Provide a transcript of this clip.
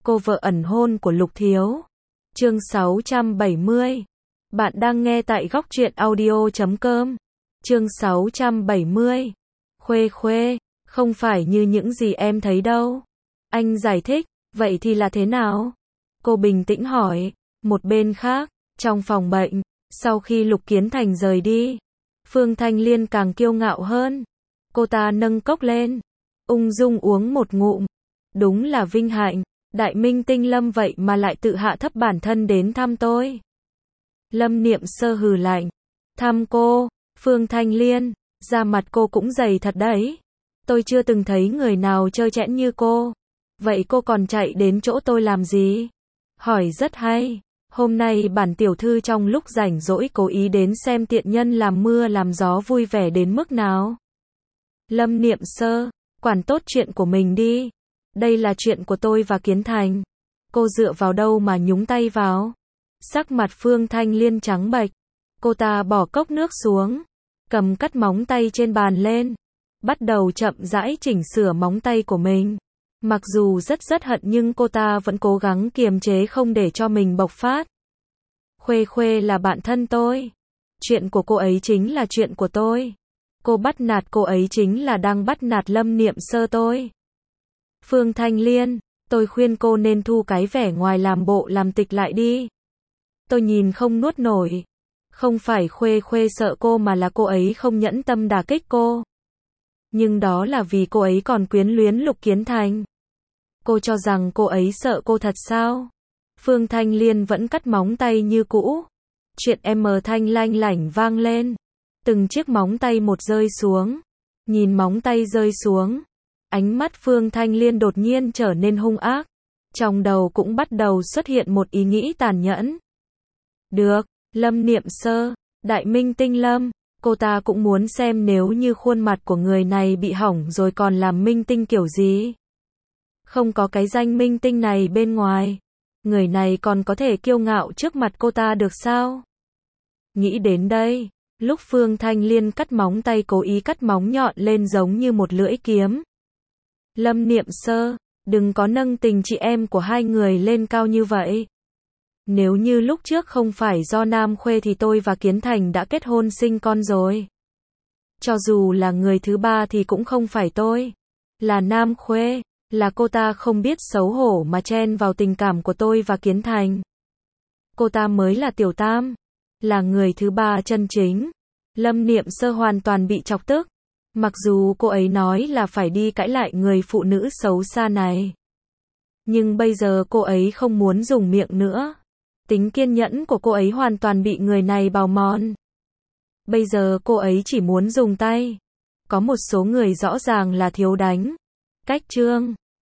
Cô vợ ẩn hôn của Lục Thiếu. Chương 670. Bạn đang nghe tại Góc Truyện Audio.com. Chương 670. Khuê khuê, không phải như những gì em thấy đâu. Anh giải thích, vậy thì là thế nào? Cô bình tĩnh hỏi. Một bên khác, trong phòng bệnh, sau khi Lục Kiến Thành rời đi, Phương Thanh Liên càng kiêu ngạo hơn. Cô ta nâng cốc lên, ung dung uống một ngụm. Đúng là vinh hạnh, đại minh tinh Lâm vậy mà lại tự hạ thấp bản thân đến thăm tôi. Lâm Niệm Sơ hừ lạnh. Thăm cô, Phương Thanh Liên, da mặt cô cũng dày thật đấy. Tôi chưa từng thấy người nào trơ trẽn như cô. Vậy cô còn chạy đến chỗ tôi làm gì? Hỏi rất hay. Hôm nay bản tiểu thư trong lúc rảnh rỗi cố ý đến xem tiện nhân làm mưa làm gió vui vẻ đến mức nào. Lâm Niệm Sơ, quản tốt chuyện của mình đi. Đây là chuyện của tôi và Kiến Thành. Cô dựa vào đâu mà nhúng tay vào? Sắc mặt Phương Thanh Liên trắng bệch. Cô ta bỏ cốc nước xuống, cầm cắt móng tay trên bàn lên, bắt đầu chậm rãi chỉnh sửa móng tay của mình. Mặc dù rất hận nhưng cô ta vẫn cố gắng kiềm chế không để cho mình bộc phát. Khuê khuê là bạn thân tôi. Chuyện của cô ấy chính là chuyện của tôi. Cô bắt nạt cô ấy chính là đang bắt nạt Lâm Niệm Sơ tôi. Phương Thanh Liên, tôi khuyên cô nên thu cái vẻ ngoài làm bộ làm tịch lại đi. Tôi nhìn không nuốt nổi. Không phải khuê khuê sợ cô mà là cô ấy không nhẫn tâm đả kích cô. Nhưng đó là vì cô ấy còn quyến luyến Lục Kiến Thành. Cô cho rằng cô ấy sợ cô thật sao? Phương Thanh Liên vẫn cắt móng tay như cũ. Chuyện M thanh lanh lảnh vang lên. Từng chiếc móng tay một rơi xuống. Nhìn móng tay rơi xuống, ánh mắt Phương Thanh Liên đột nhiên trở nên hung ác. Trong đầu cũng bắt đầu xuất hiện một ý nghĩ tàn nhẫn. Được, Lâm Niệm Sơ, đại minh tinh Lâm, cô ta cũng muốn xem nếu như khuôn mặt của người này bị hỏng rồi còn làm minh tinh kiểu gì. Không có cái danh minh tinh này bên ngoài, người này còn có thể kiêu ngạo trước mặt cô ta được sao? Nghĩ đến đây, lúc Phương Thanh Liên cắt móng tay cố ý cắt móng nhọn lên giống như một lưỡi kiếm. Lâm Niệm Sơ, đừng có nâng tình chị em của hai người lên cao như vậy. Nếu như lúc trước không phải do Nam Khuê thì tôi và Kiến Thành đã kết hôn sinh con rồi. Cho dù là người thứ ba thì cũng không phải tôi. Là Nam Khuê, là cô ta không biết xấu hổ mà chen vào tình cảm của tôi và Kiến Thành. Cô ta mới là tiểu tam, là người thứ ba chân chính. Lâm Niệm Sơ hoàn toàn bị chọc tức. Mặc dù cô ấy nói là phải đi cãi lại người phụ nữ xấu xa này. Nhưng bây giờ cô ấy không muốn dùng miệng nữa. Tính kiên nhẫn của cô ấy hoàn toàn bị người này bào mòn. Bây giờ cô ấy chỉ muốn dùng tay. Có một số người rõ ràng là thiếu đánh. Cách chương